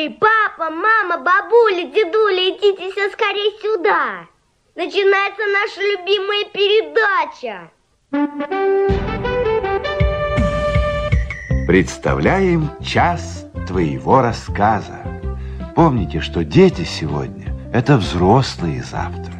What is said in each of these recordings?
Эй, папа, мама, бабуля, дедуля, идите все скорее сюда. Начинается наша любимая передача. Представляем час твоего рассказа. Помните, что дети сегодня – это взрослые завтра.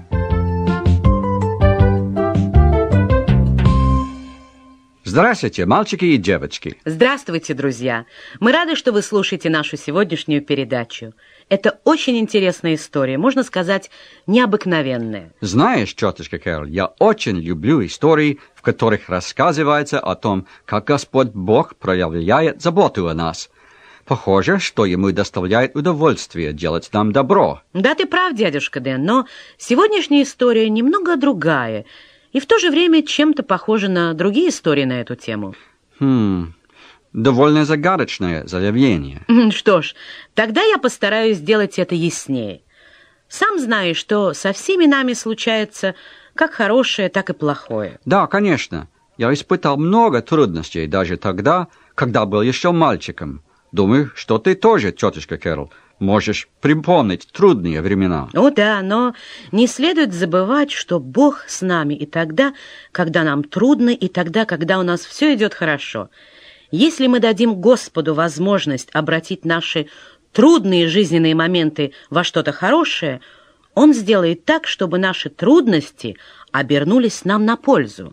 Здравствуйте, мальчики и девочки. Здравствуйте, друзья. Мы рады, что вы слушаете нашу сегодняшнюю передачу. Это очень интересная история, можно сказать, необыкновенная. Знаешь, тетушка Кэрол, я очень люблю истории, в которых рассказывается о том, как Господь Бог проявляет заботу о нас. Похоже, что ему доставляет удовольствие делать нам добро. Да, ты прав, дядюшка Дэн, но сегодняшняя история немного другая и в то же время чем-то похожа на другие истории на эту тему. Довольно загадочное заявление. Что ж, тогда я постараюсь сделать это яснее. Сам знаешь, что со всеми нами случается как хорошее, так и плохое. Да, конечно. Я испытал много трудностей даже тогда, когда был еще мальчиком. Думаю, что ты тоже, тетушка Кэрол, можешь припомнить трудные времена. О да, но не следует забывать, что Бог с нами и тогда, когда нам трудно, и тогда, когда у нас все идет хорошо. Если мы дадим Господу возможность обратить наши трудные жизненные моменты во что-то хорошее, Он сделает так, чтобы наши трудности обернулись нам на пользу.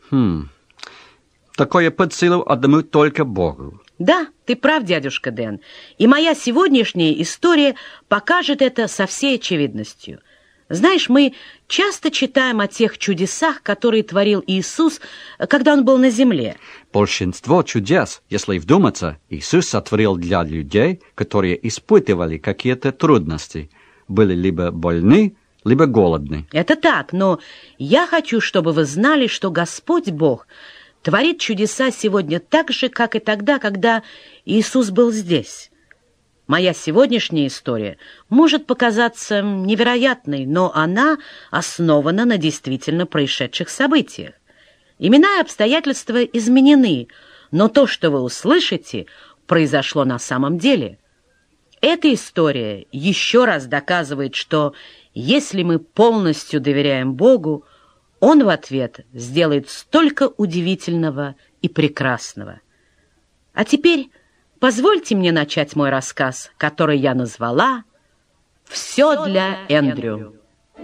Такое под силу одному только Богу. Да, ты прав, дядюшка Дэн. И моя сегодняшняя история покажет это со всей очевидностью. Знаешь, мы часто читаем о тех чудесах, которые творил Иисус, когда Он был на земле. Большинство чудес, если вдуматься, Иисус сотворил для людей, которые испытывали какие-то трудности, были либо больны, либо голодны. Это так, но я хочу, чтобы вы знали, что Господь Бог творит чудеса сегодня так же, как и тогда, когда Иисус был здесь. Моя сегодняшняя история может показаться невероятной, но она основана на действительно происшедших событиях. Имена и обстоятельства изменены, но то, что вы услышите, произошло на самом деле. Эта история еще раз доказывает, что если мы полностью доверяем Богу, Он в ответ сделает столько удивительного и прекрасного. А теперь позвольте мне начать мой рассказ, который я назвала «Все для Эндрю».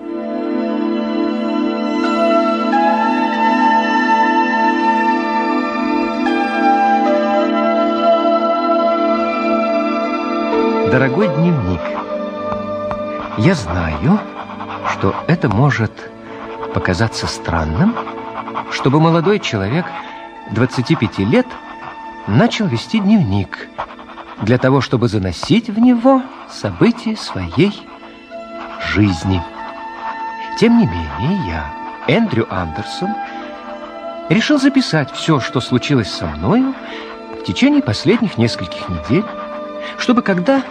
Дорогой дневник, я знаю, что это может показаться странным, чтобы молодой человек 25 лет начал вести дневник для того, чтобы заносить в него события своей жизни. Тем не менее, я, Эндрю Андерсон, решил записать все, что случилось со мною в течение последних нескольких недель, чтобы когда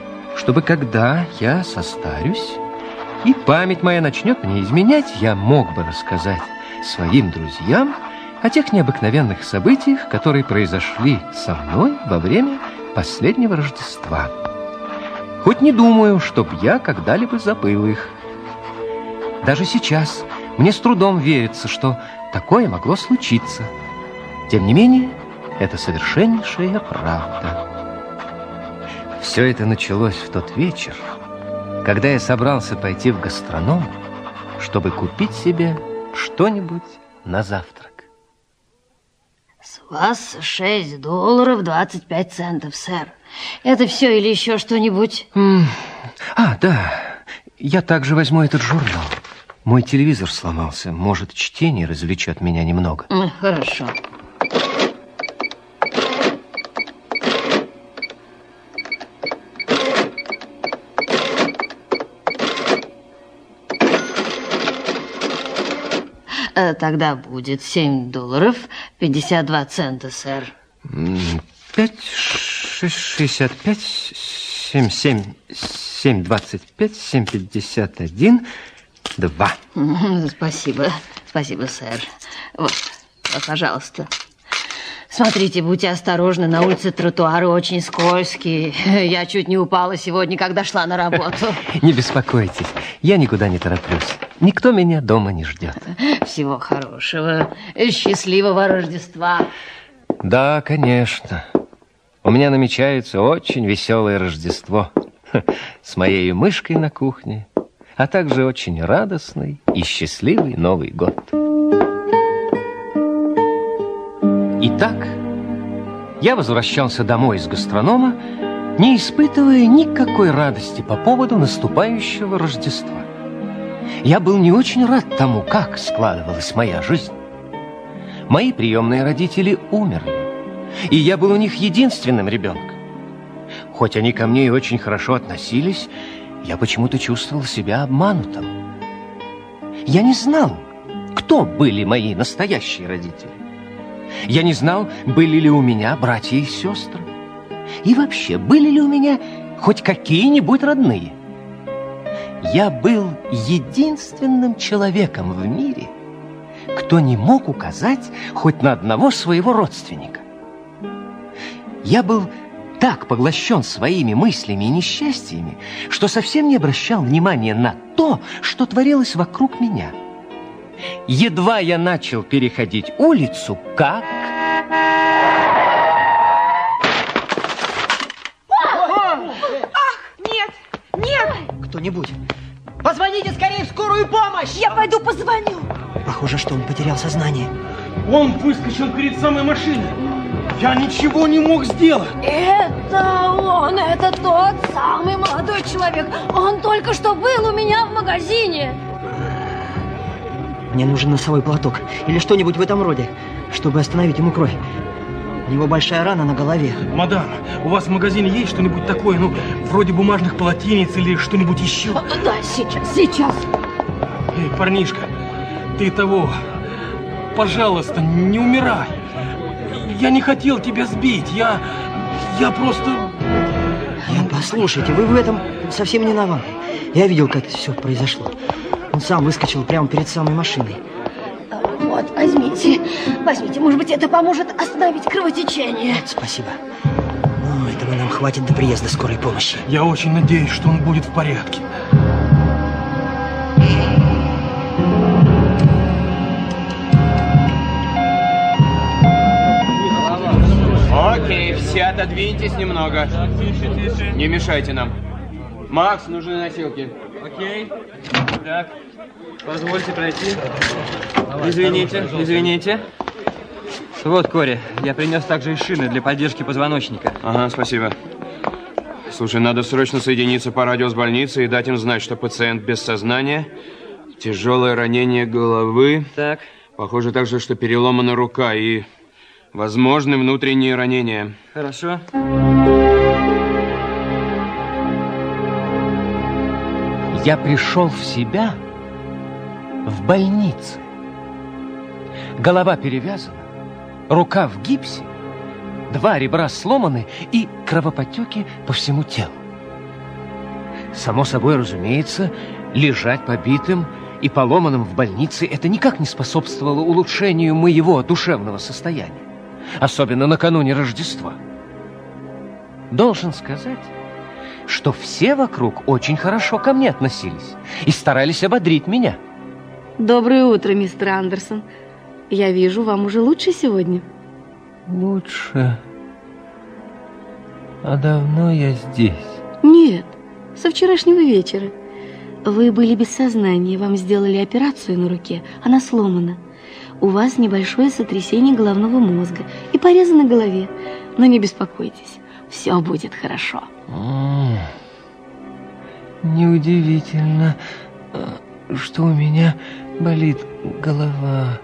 я состарюсь и память моя начнет мне изменять, я мог бы рассказать своим друзьям о тех необыкновенных событиях, которые произошли со мной во время последнего Рождества. Хоть не думаю, чтоб я когда-либо забыл их. Даже сейчас мне с трудом верится, что такое могло случиться. Тем не менее, это совершеннейшая правда. Все это началось в тот вечер, когда я собрался пойти в гастроном, чтобы купить себе что-нибудь на завтрак. С вас $6.25, сэр. Это все или еще что-нибудь? Да. Я также возьму этот журнал. Мой телевизор сломался. Может, чтение развлечет меня немного. Хорошо. Тогда будет $7.52, сэр. 5,65, 7,25, 7,51, 2. Спасибо, сэр. Вот, пожалуйста. Смотрите, будьте осторожны, на улице тротуары очень скользкие. Я чуть не упала сегодня, когда шла на работу. Не беспокойтесь, я никуда не тороплюсь. Никто меня дома не ждет. Всего хорошего. Счастливого Рождества. Да, конечно. У меня намечается очень веселое Рождество. С моей мышкой на кухне, а также очень радостный и счастливый Новый год. Итак, я возвращался домой из гастронома, не испытывая никакой радости по поводу наступающего Рождества. Я был не очень рад тому, как складывалась моя жизнь. Мои приемные родители умерли, и я был у них единственным ребенком. Хоть они ко мне и очень хорошо относились, я почему-то чувствовал себя обманутым. Я не знал, кто были мои настоящие родители. Я не знал, были ли у меня братья и сестры. И вообще, были ли у меня хоть какие-нибудь родные. Я был единственным человеком в мире, кто не мог указать хоть на одного своего родственника. Я был так поглощен своими мыслями и несчастьями, что совсем не обращал внимания на то, что творилось вокруг меня. Едва я начал переходить улицу, как... Нет, нет! Кто-нибудь, позвоните скорее в скорую помощь! Я пойду позвоню. Похоже, что он потерял сознание. Он выскочил перед самой машиной. Я ничего не мог сделать. Это он, это тот самый молодой человек. Он только что был у меня в магазине. Мне нужен носовой платок или что-нибудь в этом роде, чтобы остановить ему кровь. У него большая рана на голове. Мадам, у вас в магазине есть что-нибудь такое, ну, вроде бумажных полотенец или что-нибудь еще? Да, сейчас. Эй, парнишка, ты того, пожалуйста, не умирай. Я не хотел тебя сбить, я просто... Послушайте, вы в этом совсем не виноваты. Я видел, как это все произошло. Он сам выскочил прямо перед самой машиной. Вот, возьмите, может быть, это поможет остановить кровотечение. Спасибо. Ну, этого нам хватит до приезда скорой помощи. Я очень надеюсь, что он будет в порядке. Окей, все отодвиньтесь немного. Не мешайте нам. Макс, нужны носилки. Окей. Так, позвольте пройти. Извините. Вот, Кори, я принес также и шины для поддержки позвоночника. Ага, спасибо. Слушай, надо срочно соединиться по радио с больницей и дать им знать, что пациент без сознания, тяжелое ранение головы. Так. Похоже также, что переломана рука и возможны внутренние ранения. Хорошо. Я пришел в себя в больнице. Голова перевязана, рука в гипсе, 2 ребра сломаны и кровоподтеки по всему телу. Само собой, разумеется, лежать побитым и поломанным в больнице это никак не способствовало улучшению моего душевного состояния, особенно накануне Рождества. Должен сказать, что все вокруг очень хорошо ко мне относились и старались ободрить меня. Доброе утро, мистер Андерсон. Я вижу, вам уже лучше сегодня. Лучше? А давно я здесь? Нет, со вчерашнего вечера. Вы были без сознания, вам сделали операцию на руке, она сломана. У вас небольшое сотрясение головного мозга и порезы на голове. Но не беспокойтесь, все будет хорошо. Неудивительно, что у меня болит голова.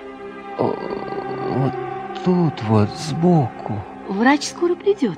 Вот тут вот, сбоку. Врач скоро придет.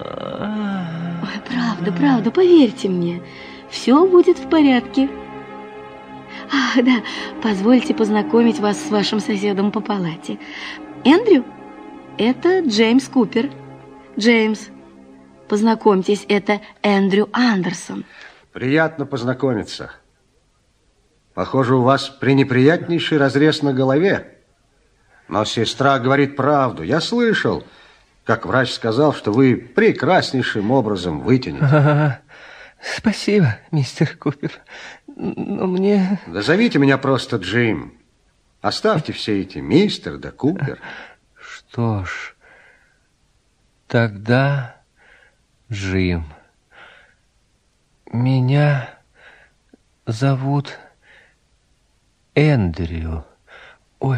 Ой, правда, поверьте мне. Все будет в порядке. Ах, да, позвольте познакомить вас с вашим соседом по палате. Эндрю, это Джеймс Купер. Джеймс, познакомьтесь, это Эндрю Андерсон. Приятно познакомиться. Похоже, у вас пренеприятнейший разрез на голове. Но сестра говорит правду. Я слышал, как врач сказал, что вы прекраснейшим образом вытянете. Спасибо, мистер Купер. Но мне... Да зовите меня просто Джим. Оставьте все эти мистер да Купер. Что ж, тогда Джим. Меня зовут Эндрю. Ой,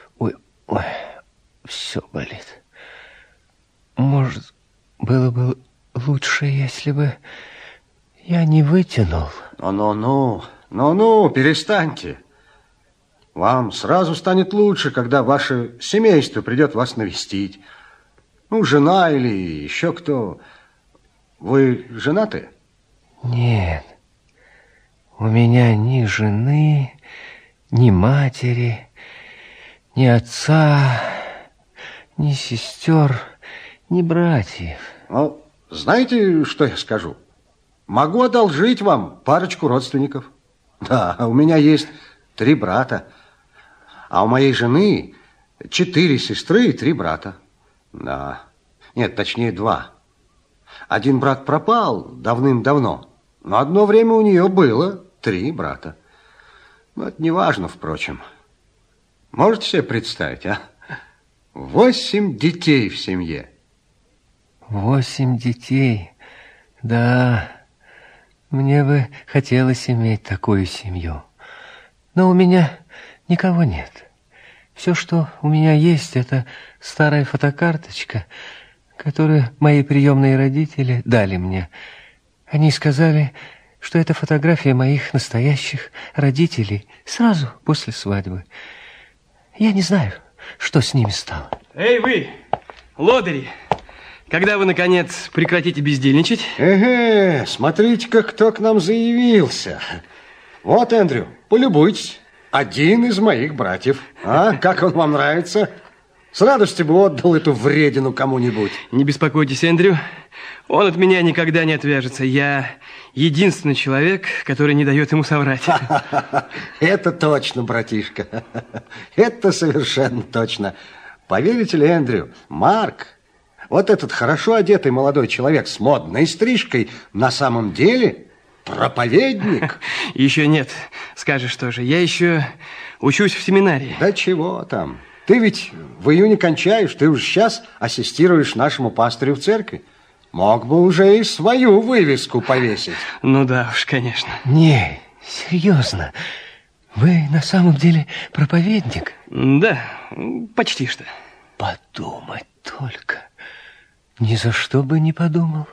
все болит. Может, было бы лучше, если бы я не вытянул. Ну, перестаньте. Вам сразу станет лучше, когда ваше семейство придет вас навестить. Ну, жена или еще кто. Вы женаты? Нет. У меня ни жены, ни матери, ни отца, ни сестер, ни братьев. Ну, знаете, что я скажу? Могу одолжить вам парочку родственников. Да, у меня есть 3 брата. А у моей жены 4 сестры и 3 брата. Да. Нет, точнее 2. Один брат пропал давным-давно, но одно время у нее было 3 брата. Но это не важно, впрочем. Можете себе представить, а? 8 детей в семье. 8 детей. Да, мне бы хотелось иметь такую семью. Но у меня никого нет. Все, что у меня есть, это старая фотокарточка, которую мои приемные родители дали мне. Они сказали, что это фотография моих настоящих родителей сразу после свадьбы. Я не знаю, что с ними стало. Эй, вы, лодыри, когда вы, наконец, прекратите бездельничать? Смотрите-ка, кто к нам заявился. Вот, Эндрю, полюбуйтесь. Один из моих братьев. А, как он вам нравится? С радостью бы отдал эту вредину кому-нибудь. Не беспокойтесь, Эндрю. Он от меня никогда не отвяжется. Я единственный человек, который не дает ему соврать. Это точно, братишка. Это совершенно точно. Поверите ли, Эндрю, Марк, вот этот хорошо одетый молодой человек с модной стрижкой, на самом деле проповедник. Еще нет. Скажешь тоже. Я еще учусь в семинарии. Да чего там. Ты ведь в июне кончаешь, ты уж сейчас ассистируешь нашему пастырю в церкви. Мог бы уже и свою вывеску повесить. Ну да уж, конечно. Не, серьезно. Вы на самом деле проповедник? Да, почти что. Подумать только. Ни за что бы не подумал.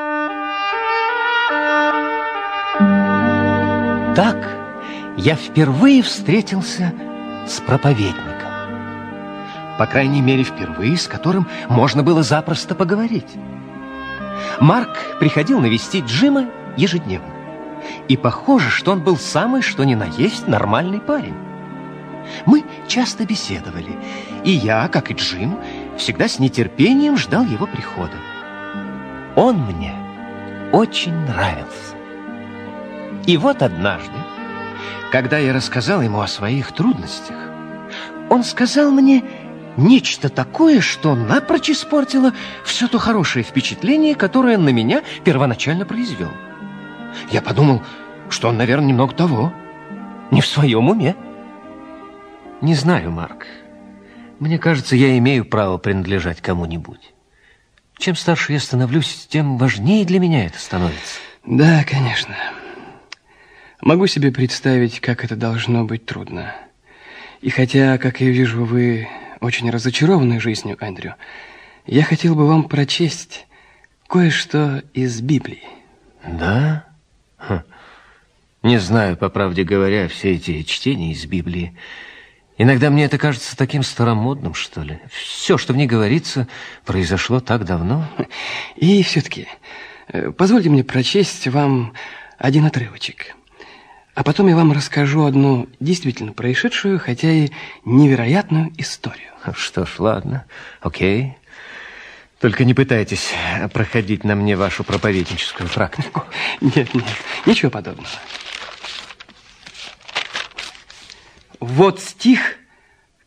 Так я впервые встретился с проповедником. По крайней мере, впервые, с которым можно было запросто поговорить. Марк приходил навестить Джима ежедневно. И похоже, что он был самый что ни на есть нормальный парень. Мы часто беседовали, и я, как и Джим, всегда с нетерпением ждал его прихода. Он мне очень нравился. И вот однажды, когда я рассказал ему о своих трудностях, он сказал мне нечто такое, что напрочь испортило все то хорошее впечатление, которое он на меня первоначально произвел. Я подумал, что он, наверное, немного того, не в своем уме. Не знаю, Марк. Мне кажется, я имею право принадлежать кому-нибудь. Чем старше я становлюсь, тем важнее для меня это становится. Да, конечно. Могу себе представить, как это должно быть трудно. И хотя, как я вижу, вы очень разочарованы жизнью, Эндрю, я хотел бы вам прочесть кое-что из Библии. Да? Не знаю, по правде говоря, все эти чтения из Библии. Иногда мне это кажется таким старомодным, что ли. Все, что в ней говорится, произошло так давно. И все-таки, позвольте мне прочесть вам один отрывочек. А потом я вам расскажу одну действительно происшедшую, хотя и невероятную историю. Что ж, ладно, окей. Только не пытайтесь проходить на мне вашу проповедническую практику. Нет, ничего подобного. Вот стих,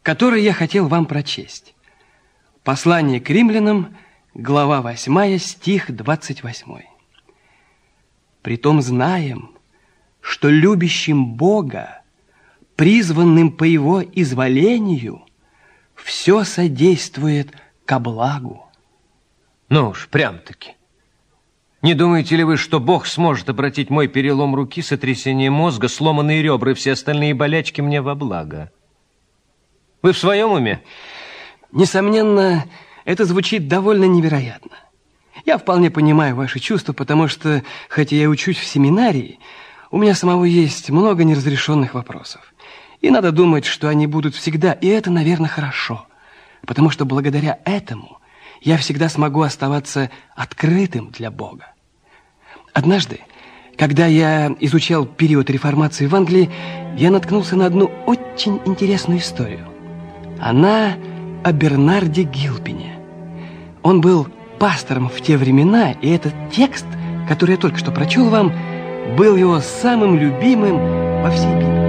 который я хотел вам прочесть. Послание к римлянам, глава 8, стих 28. «Притом знаем, что любящим Бога, призванным по Его изволению, все содействует ко благу». Ну уж, прям-таки. Не думаете ли вы, что Бог сможет обратить мой перелом руки, сотрясение мозга, сломанные ребра и все остальные болячки мне во благо? Вы в своем уме? Несомненно, это звучит довольно невероятно. Я вполне понимаю ваши чувства, потому что, хотя я учусь в семинарии, у меня самого есть много неразрешенных вопросов. И надо думать, что они будут всегда, и это, наверное, хорошо. Потому что благодаря этому я всегда смогу оставаться открытым для Бога. Однажды, когда я изучал период реформации в Англии, я наткнулся на одну очень интересную историю. Она о Бернарде Гилпине. Он был пастором в те времена, и этот текст, который я только что прочел вам, был его самым любимым во всей Библии.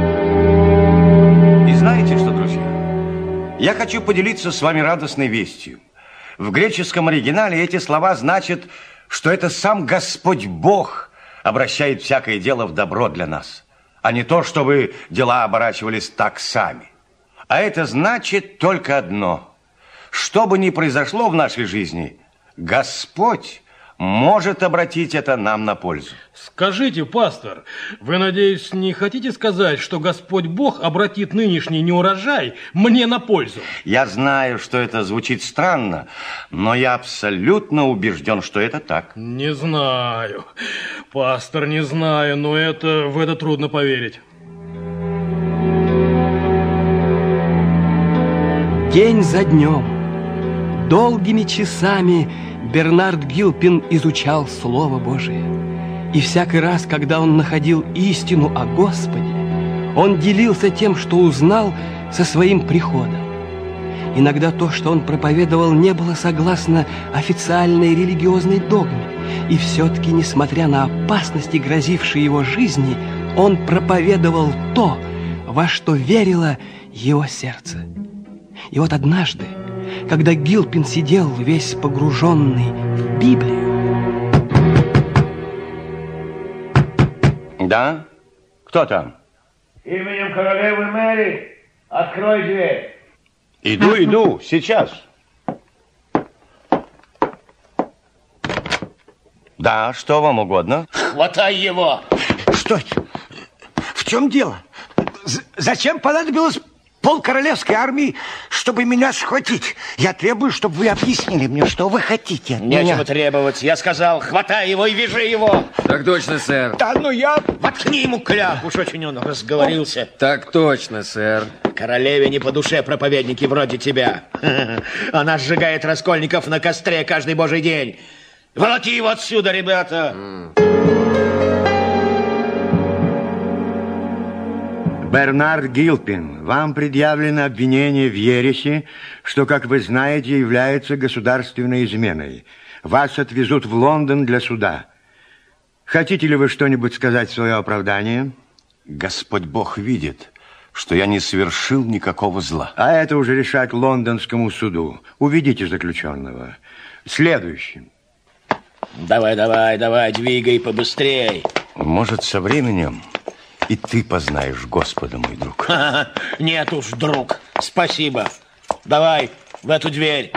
И знаете что, друзья? Я хочу поделиться с вами радостной вестью. В греческом оригинале эти слова значат, что это сам Господь Бог обращает всякое дело в добро для нас, а не то, чтобы дела оборачивались так сами. А это значит только одно. Что бы ни произошло в нашей жизни, Господь может обратить это нам на пользу. Скажите, пастор, вы, надеюсь, не хотите сказать, что Господь Бог обратит нынешний неурожай мне на пользу? Я знаю, что это звучит странно, но я абсолютно убежден, что это так. Не знаю, пастор, не знаю, но в это трудно поверить. День за днем, долгими часами Бернард Гилпин изучал Слово Божие. И всякий раз, когда он находил истину о Господе, он делился тем, что узнал со своим приходом. Иногда то, что он проповедовал, не было согласно официальной религиозной догме. И все-таки, несмотря на опасности, грозившие его жизни, он проповедовал то, во что верило его сердце. И вот однажды, когда Гилпин сидел весь погруженный в Библию... Да? Кто там? Именем королевы Мэри, открой дверь. Иду, сейчас. Да, что вам угодно? Хватай его. Что это? В чем дело? Зачем понадобилось полкоролевской армии, чтобы меня схватить? Я требую, чтобы вы объяснили мне, что вы хотите от меня. Нечего требовать. Я сказал, хватай его и вяжи его. Так точно, сэр. Да, ну я... Воткни ему кляп. Уж очень он разговорился. Так точно, сэр. Королеве не по душе проповедники вроде тебя. Она сжигает раскольников на костре каждый божий день. Волоки его отсюда, ребята. Бернард Гилпин, вам предъявлено обвинение в ереси, что, как вы знаете, является государственной изменой. Вас отвезут в Лондон для суда. Хотите ли вы что-нибудь сказать в свое оправдание? Господь Бог видит, что я не совершил никакого зла. А это уже решать лондонскому суду. Уведите заключенного. Следующий. Давай, двигай побыстрей. Может, со временем и ты познаешь Господа, мой друг. Нет уж, друг, спасибо. Давай в эту дверь.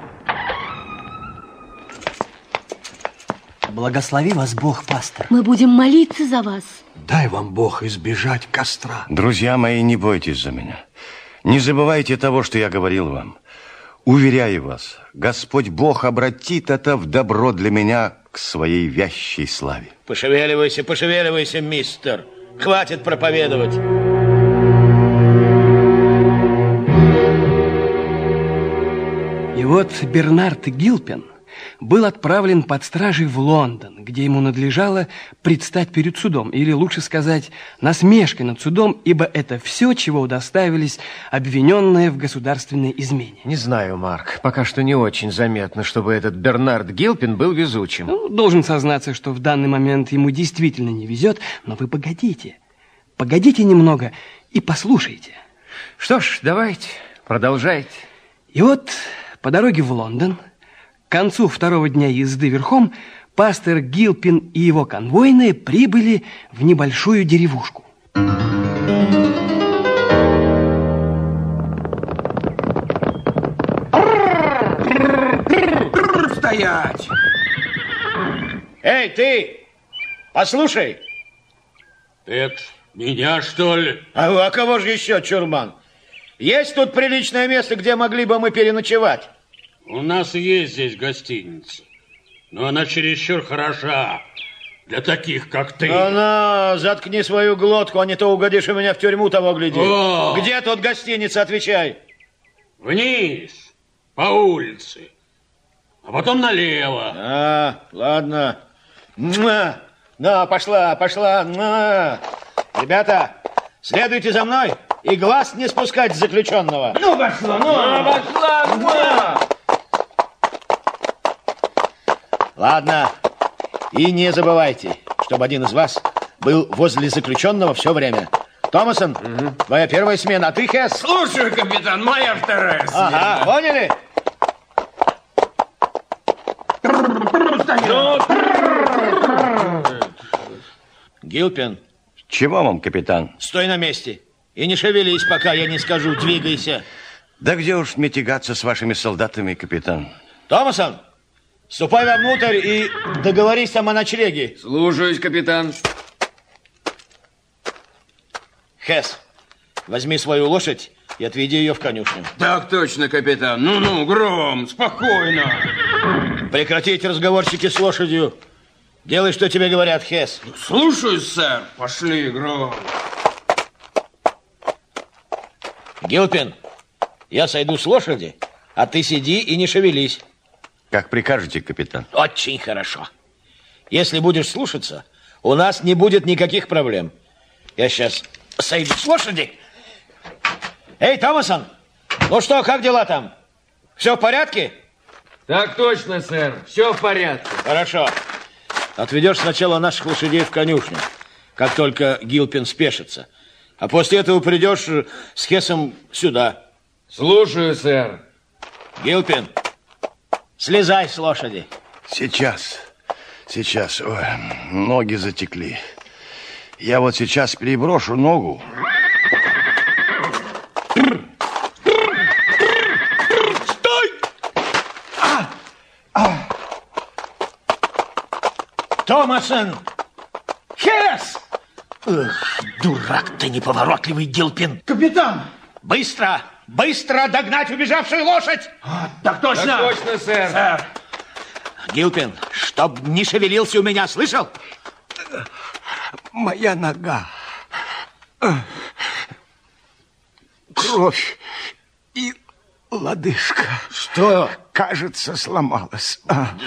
Благослови вас Бог, пастор. Мы будем молиться за вас. Дай вам Бог избежать костра. Друзья мои, не бойтесь за меня. Не забывайте того, что я говорил вам. Уверяю вас, Господь Бог обратит это в добро для меня к своей вящей славе. Пошевеливайся, мистер. Хватит проповедовать. И вот Бернард Гилпин был отправлен под стражей в Лондон, где ему надлежало предстать перед судом, или, лучше сказать, насмешкой над судом, ибо это все, чего удостоились обвиненные в государственной измене. Не знаю, Марк, пока что не очень заметно, чтобы этот Бернард Гилпин был везучим. Ну, должен сознаться, что в данный момент ему действительно не везет, но вы погодите немного и послушайте. Что ж, давайте, продолжайте. И вот по дороге в Лондон, к концу второго дня езды верхом, пастор Гилпин и его конвойные прибыли в небольшую деревушку. Стоять! Эй, ты! Послушай! Это меня, что ли? А кого же еще, чурбан? Есть тут приличное место, где могли бы мы переночевать? У нас есть здесь гостиница, но она чересчур хороша для таких, как ты. Заткни свою глотку, а не то угодишь у меня в тюрьму, того гляди. О! Где тут гостиница, отвечай. Вниз, по улице, а потом налево. Ладно. На, пошла. Ребята, следуйте за мной и глаз не спускать с заключенного. Ну, пошла. Ладно, и не забывайте, чтобы один из вас был возле заключенного все время. Томасон, твоя первая смена, а ты, Хесс? Слушаю, капитан, моя вторая смена. Ага, поняли? Гилпин. Чего вам, капитан? Стой на месте и не шевелись, пока я не скажу, двигайся. Да где уж мне тягаться с вашими солдатами, капитан? Томасон, ступай вовнутрь и договорись там о ночлеге. Слушаюсь, капитан. Хесс, возьми свою лошадь и отведи ее в конюшню. Так точно, капитан. Ну, Гром, спокойно. Прекратить разговорчики с лошадью. Делай, что тебе говорят, Хесс. Слушаюсь, сэр. Пошли, Гром. Гилпин, я сойду с лошади, а ты сиди и не шевелись. Как прикажете, капитан. Очень хорошо. Если будешь слушаться, у нас не будет никаких проблем. Я сейчас сойду с лошади. Эй, Томасон, ну что, как дела там? Все в порядке? Так точно, сэр. Все в порядке. Хорошо. Отведешь сначала наших лошадей в конюшню, как только Гилпин спешится. А после этого придешь с Хессом сюда. Слушаю, сэр. Гилпин, слезай с лошади. Сейчас. Ой, ноги затекли. Я вот сейчас переброшу ногу. Стой! Томасон! Хесс! Эх, дурак ты неповоротливый, Гилпин. Капитан! Быстро догнать убежавшую лошадь! Так точно! Так точно, сэр. Гилпин, чтоб не шевелился у меня, слышал? Моя нога. Кровь и лодыжка. Что? Кажется, сломалась.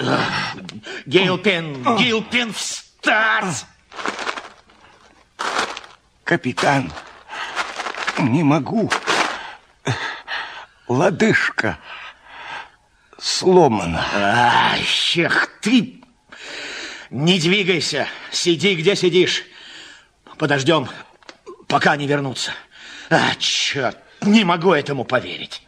Гилпин, встать! Капитан, не могу. Лодыжка сломана. Эх ты! Не двигайся, сиди, где сидишь. Подождем, пока не вернутся. Черт, не могу этому поверить.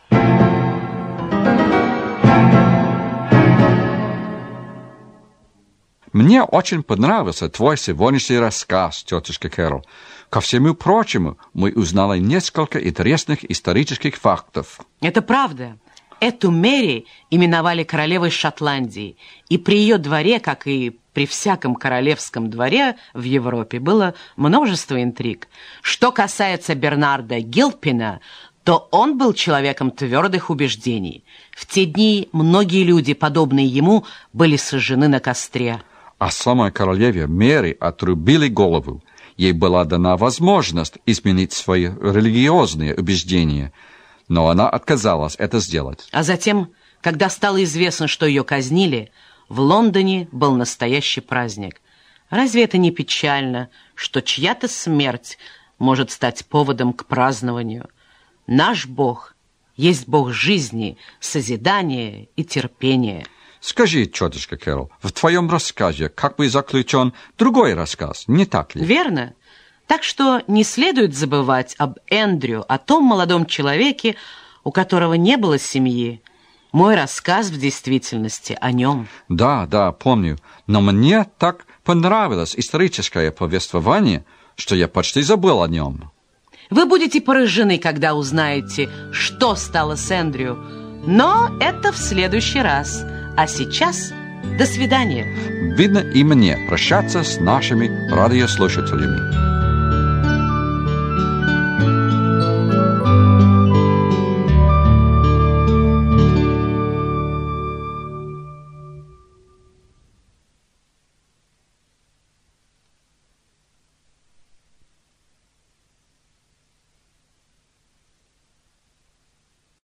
Мне очень понравился твой сегодняшний рассказ, тетушка Кэрол. Ко всему прочему, мы узнали несколько интересных исторических фактов. Это правда. Эту Мэри именовали королевой Шотландии, и при ее дворе, как и при всяком королевском дворе в Европе, было множество интриг. Что касается Бернарда Гилпина, то он был человеком твердых убеждений. В те дни многие люди, подобные ему, были сожжены на костре. А самой королеве Мэри отрубили голову. Ей была дана возможность изменить свои религиозные убеждения, но она отказалась это сделать. А затем, когда стало известно, что ее казнили, в Лондоне был настоящий праздник. Разве это не печально, что чья-то смерть может стать поводом к празднованию? Наш Бог есть Бог жизни, созидания и терпения. Скажи, тетушка Кэрол, в твоем рассказе как бы заключен другой рассказ, не так ли? Верно. Так что не следует забывать об Эндрю, о том молодом человеке, у которого не было семьи. Мой рассказ в действительности о нем. Да, помню. Но мне так понравилось историческое повествование, что я почти забыл о нем. Вы будете поражены, когда узнаете, что стало с Эндрю. Но это в следующий раз. А сейчас до свидания. Видно и мне прощаться с нашими радиослушателями.